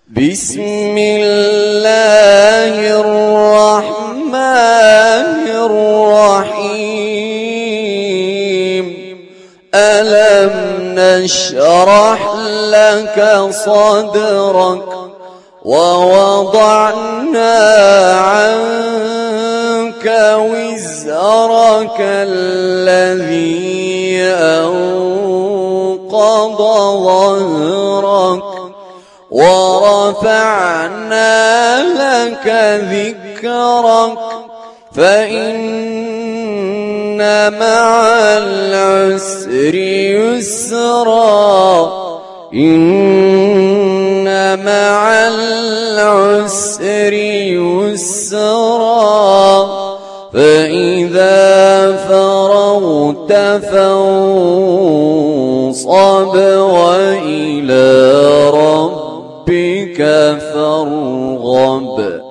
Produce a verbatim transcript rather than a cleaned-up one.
بسم الله الرحمن الرحيم. ألم نشرح لك صدرك ووضعنا عنك وزرك الذي أنقض ظهرك ورفعنا لك ذكرك فإن مع العسر يسرا إن مع العسر يسرا فإذا فرغت فانصب وإلى ربك فارغب.